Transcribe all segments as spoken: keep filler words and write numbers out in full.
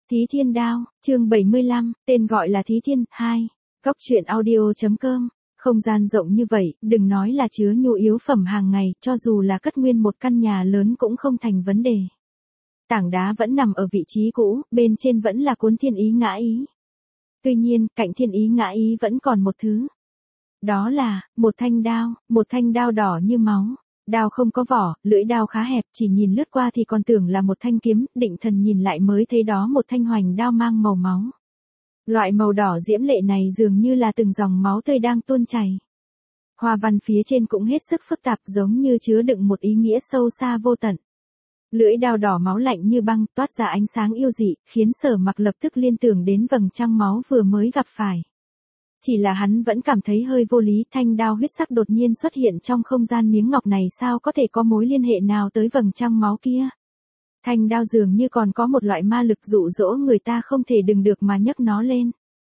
Thí Thiên Đao, chương bảy mươi lăm, tên gọi là Thí Thiên, hai. Góc truyện audio.com. Không gian rộng như vậy, đừng nói là chứa nhu yếu phẩm hàng ngày, cho dù là cất nguyên một căn nhà lớn cũng không thành vấn đề. Tảng đá vẫn nằm ở vị trí cũ, bên trên vẫn là cuốn thiên ý ngã ý. Tuy nhiên, cạnh thiên ý ngã ý vẫn còn một thứ. Đó là, một thanh đao, một thanh đao đỏ như máu. Đao không có vỏ, lưỡi đao khá hẹp, chỉ nhìn lướt qua thì còn tưởng là một thanh kiếm, định thần nhìn lại mới thấy đó một thanh hoành đao mang màu máu. Loại màu đỏ diễm lệ này dường như là từng dòng máu tươi đang tuôn chảy. Hoa văn phía trên cũng hết sức phức tạp, giống như chứa đựng một ý nghĩa sâu xa vô tận. Lưỡi đao đỏ máu lạnh như băng, toát ra ánh sáng yêu dị, khiến Sở Mặc lập tức liên tưởng đến vầng trăng máu vừa mới gặp phải. Chỉ là hắn vẫn cảm thấy hơi vô lý, thanh đao huyết sắc đột nhiên xuất hiện trong không gian miếng ngọc này sao có thể có mối liên hệ nào tới vầng trăng máu kia. Thanh đao dường như còn có một loại ma lực dụ dỗ người ta không thể đừng được mà nhấc nó lên.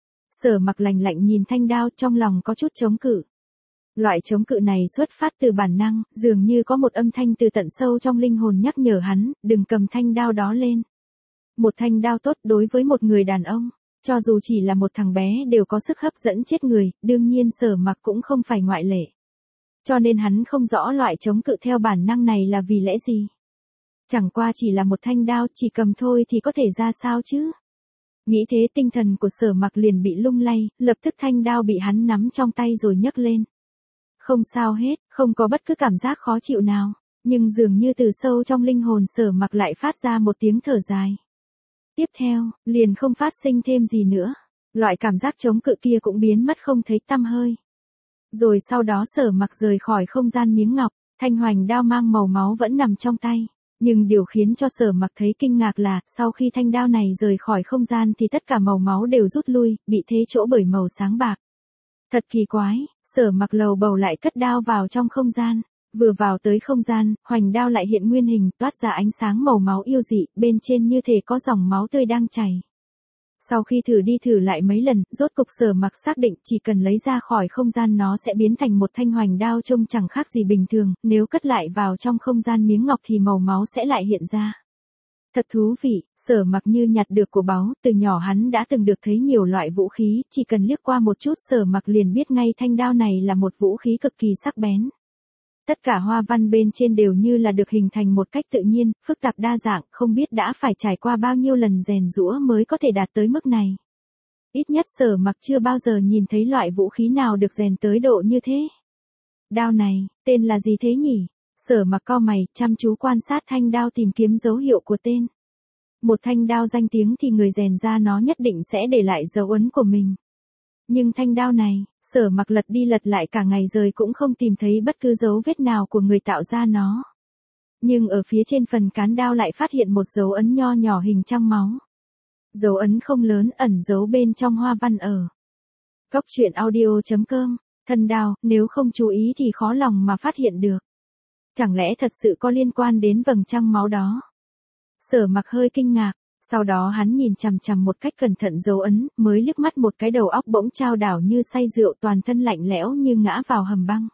Sở Mặc lạnh lạnh nhìn thanh đao, trong lòng có chút chống cự. Loại chống cự này xuất phát từ bản năng, dường như có một âm thanh từ tận sâu trong linh hồn nhắc nhở hắn, đừng cầm thanh đao đó lên. Một thanh đao tốt đối với một người đàn ông, cho dù chỉ là một thằng bé đều có sức hấp dẫn chết người, đương nhiên Sở Mặc cũng không phải ngoại lệ. Cho nên hắn không rõ loại chống cự theo bản năng này là vì lẽ gì. Chẳng qua chỉ là một thanh đao, chỉ cầm thôi thì có thể ra sao chứ. Nghĩ thế tinh thần của Sở Mặc liền bị lung lay, lập tức thanh đao bị hắn nắm trong tay rồi nhấc lên. Không sao hết, không có bất cứ cảm giác khó chịu nào, nhưng dường như từ sâu trong linh hồn Sở Mặc lại phát ra một tiếng thở dài. Tiếp theo, liền không phát sinh thêm gì nữa, loại cảm giác chống cự kia cũng biến mất không thấy tăm hơi. Rồi sau đó Sở Mặc rời khỏi không gian miếng ngọc, thanh hoành đao mang màu máu vẫn nằm trong tay. Nhưng điều khiến cho Sở Mặc thấy kinh ngạc là, sau khi thanh đao này rời khỏi không gian thì tất cả màu máu đều rút lui, bị thế chỗ bởi màu sáng bạc. Thật kỳ quái, Sở Mặc lầu bầu lại cất đao vào trong không gian. Vừa vào tới không gian, hoành đao lại hiện nguyên hình, toát ra ánh sáng màu máu yêu dị, bên trên như thể có dòng máu tươi đang chảy. Sau khi thử đi thử lại mấy lần, rốt cục Sở Mặc xác định chỉ cần lấy ra khỏi không gian nó sẽ biến thành một thanh hoành đao trông chẳng khác gì bình thường, nếu cất lại vào trong không gian miếng ngọc thì màu máu sẽ lại hiện ra. Thật thú vị, Sở Mặc như nhặt được của báu, từ nhỏ hắn đã từng được thấy nhiều loại vũ khí, chỉ cần liếc qua một chút Sở Mặc liền biết ngay thanh đao này là một vũ khí cực kỳ sắc bén. Tất cả hoa văn bên trên đều như là được hình thành một cách tự nhiên, phức tạp đa dạng, không biết đã phải trải qua bao nhiêu lần rèn giũa mới có thể đạt tới mức này. Ít nhất Sở Mặc chưa bao giờ nhìn thấy loại vũ khí nào được rèn tới độ như thế. Đao này, tên là gì thế nhỉ? Sở Mặc cau mày, chăm chú quan sát thanh đao tìm kiếm dấu hiệu của tên. Một thanh đao danh tiếng thì người rèn ra nó nhất định sẽ để lại dấu ấn của mình. Nhưng thanh đao này, Sở Mặc lật đi lật lại cả ngày rồi cũng không tìm thấy bất cứ dấu vết nào của người tạo ra nó. Nhưng ở phía trên phần cán đao lại phát hiện một dấu ấn nho nhỏ hình trăng máu. Dấu ấn không lớn, ẩn giấu bên trong hoa văn ở. Góc truyện audio.com, thân đao, nếu không chú ý thì khó lòng mà phát hiện được. Chẳng lẽ thật sự có liên quan đến vầng trăng máu đó? Sở Mặc hơi kinh ngạc. Sau đó hắn nhìn chằm chằm một cách cẩn thận dấu ấn, mới liếc mắt một cái đầu óc bỗng chao đảo như say rượu, toàn thân lạnh lẽo như ngã vào hầm băng.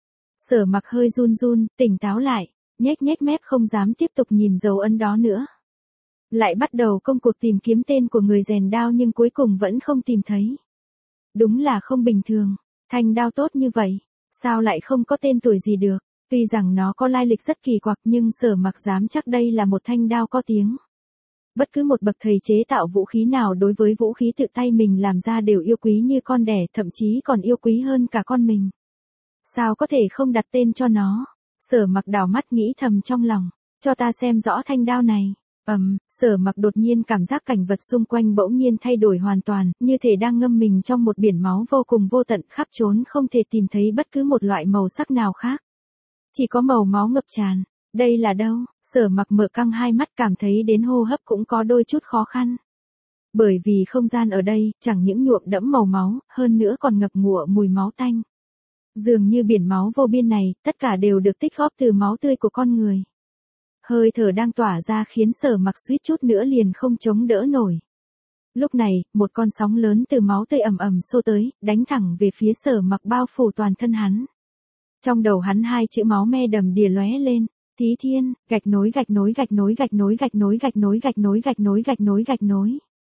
Sở Mặc hơi run run, tỉnh táo lại, nhếch nhếch mép không dám tiếp tục nhìn dấu ấn đó nữa. Lại bắt đầu công cuộc tìm kiếm tên của người rèn đao nhưng cuối cùng vẫn không tìm thấy. Đúng là không bình thường, thanh đao tốt như vậy, sao lại không có tên tuổi gì được? Tuy rằng nó có lai lịch rất kỳ quặc nhưng Sở Mặc dám chắc đây là một thanh đao có tiếng. Bất cứ một bậc thầy chế tạo vũ khí nào đối với vũ khí tự tay mình làm ra đều yêu quý như con đẻ, thậm chí còn yêu quý hơn cả con mình. Sao có thể không đặt tên cho nó? Sở Mặc đảo mắt nghĩ thầm trong lòng, cho ta xem rõ thanh đao này. Ầm, um, Sở Mặc đột nhiên cảm giác cảnh vật xung quanh bỗng nhiên thay đổi hoàn toàn, như thể đang ngâm mình trong một biển máu vô cùng vô tận, khắp trốn không thể tìm thấy bất cứ một loại màu sắc nào khác. Chỉ có màu máu ngập tràn. Đây là đâu? Sở Mặc mở căng hai mắt, cảm thấy đến hô hấp cũng có đôi chút khó khăn. Bởi vì không gian ở đây, chẳng những nhuộm đẫm màu máu, hơn nữa còn ngập ngụa mùi máu tanh. Dường như biển máu vô biên này, tất cả đều được tích góp từ máu tươi của con người. Hơi thở đang tỏa ra khiến Sở Mặc suýt chút nữa liền không chống đỡ nổi. Lúc này, một con sóng lớn từ máu tươi ầm ầm xô tới, đánh thẳng về phía Sở Mặc, bao phủ toàn thân hắn. Trong đầu hắn hai chữ máu me đầm đìa lóe lên. Thí Thiên, gạch nối gạch nối gạch nối gạch nối gạch nối gạch nối gạch nối gạch nối gạch nối gạch nối.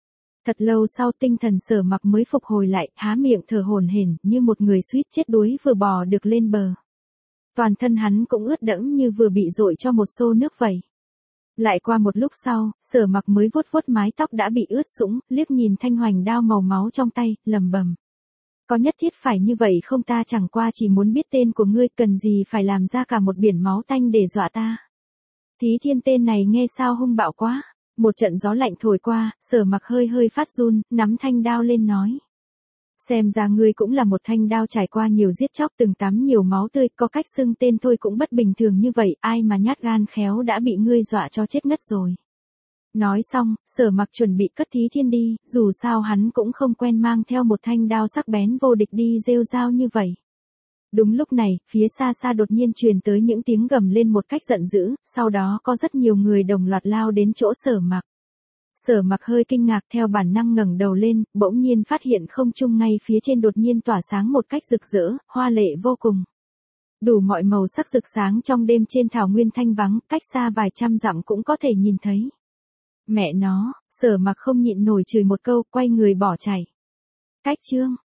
Thật lâu sau tinh thần Sở Mặc mới phục hồi lại, há miệng thở hổn hển như một người suýt chết đuối vừa bò được lên bờ. Toàn thân hắn cũng ướt đẫm như vừa bị dội cho một xô nước vậy. Lại qua một lúc sau, Sở Mặc mới vuốt vuốt mái tóc đã bị ướt sũng, liếc nhìn thanh hoành đao màu máu trong tay, lầm bầm. Có nhất thiết phải như vậy không, ta chẳng qua chỉ muốn biết tên của ngươi, cần gì phải làm ra cả một biển máu tanh để dọa ta. Thí Thiên tên này nghe sao hung bạo quá. Một trận gió lạnh thổi qua, Sở Mặc hơi hơi phát run, nắm thanh đao lên nói. Xem ra ngươi cũng là một thanh đao trải qua nhiều giết chóc, từng tắm nhiều máu tươi, có cách xưng tên thôi cũng bất bình thường như vậy, ai mà nhát gan khéo đã bị ngươi dọa cho chết ngất rồi. Nói xong, Sở Mặc chuẩn bị cất Thí Thiên đi, dù sao hắn cũng không quen mang theo một thanh đao sắc bén vô địch đi rêu rao như vậy. Đúng lúc này, phía xa xa đột nhiên truyền tới những tiếng gầm lên một cách giận dữ, sau đó có rất nhiều người đồng loạt lao đến chỗ Sở Mặc. Sở Mặc hơi kinh ngạc, theo bản năng ngẩng đầu lên, bỗng nhiên phát hiện không trung ngay phía trên đột nhiên tỏa sáng một cách rực rỡ, hoa lệ vô cùng. Đủ mọi màu sắc rực sáng trong đêm trên thảo nguyên thanh vắng, cách xa vài trăm dặm cũng có thể nhìn thấy. Mẹ nó, Sở Mặc không nhịn nổi chửi một câu, quay người bỏ chạy. Cách chương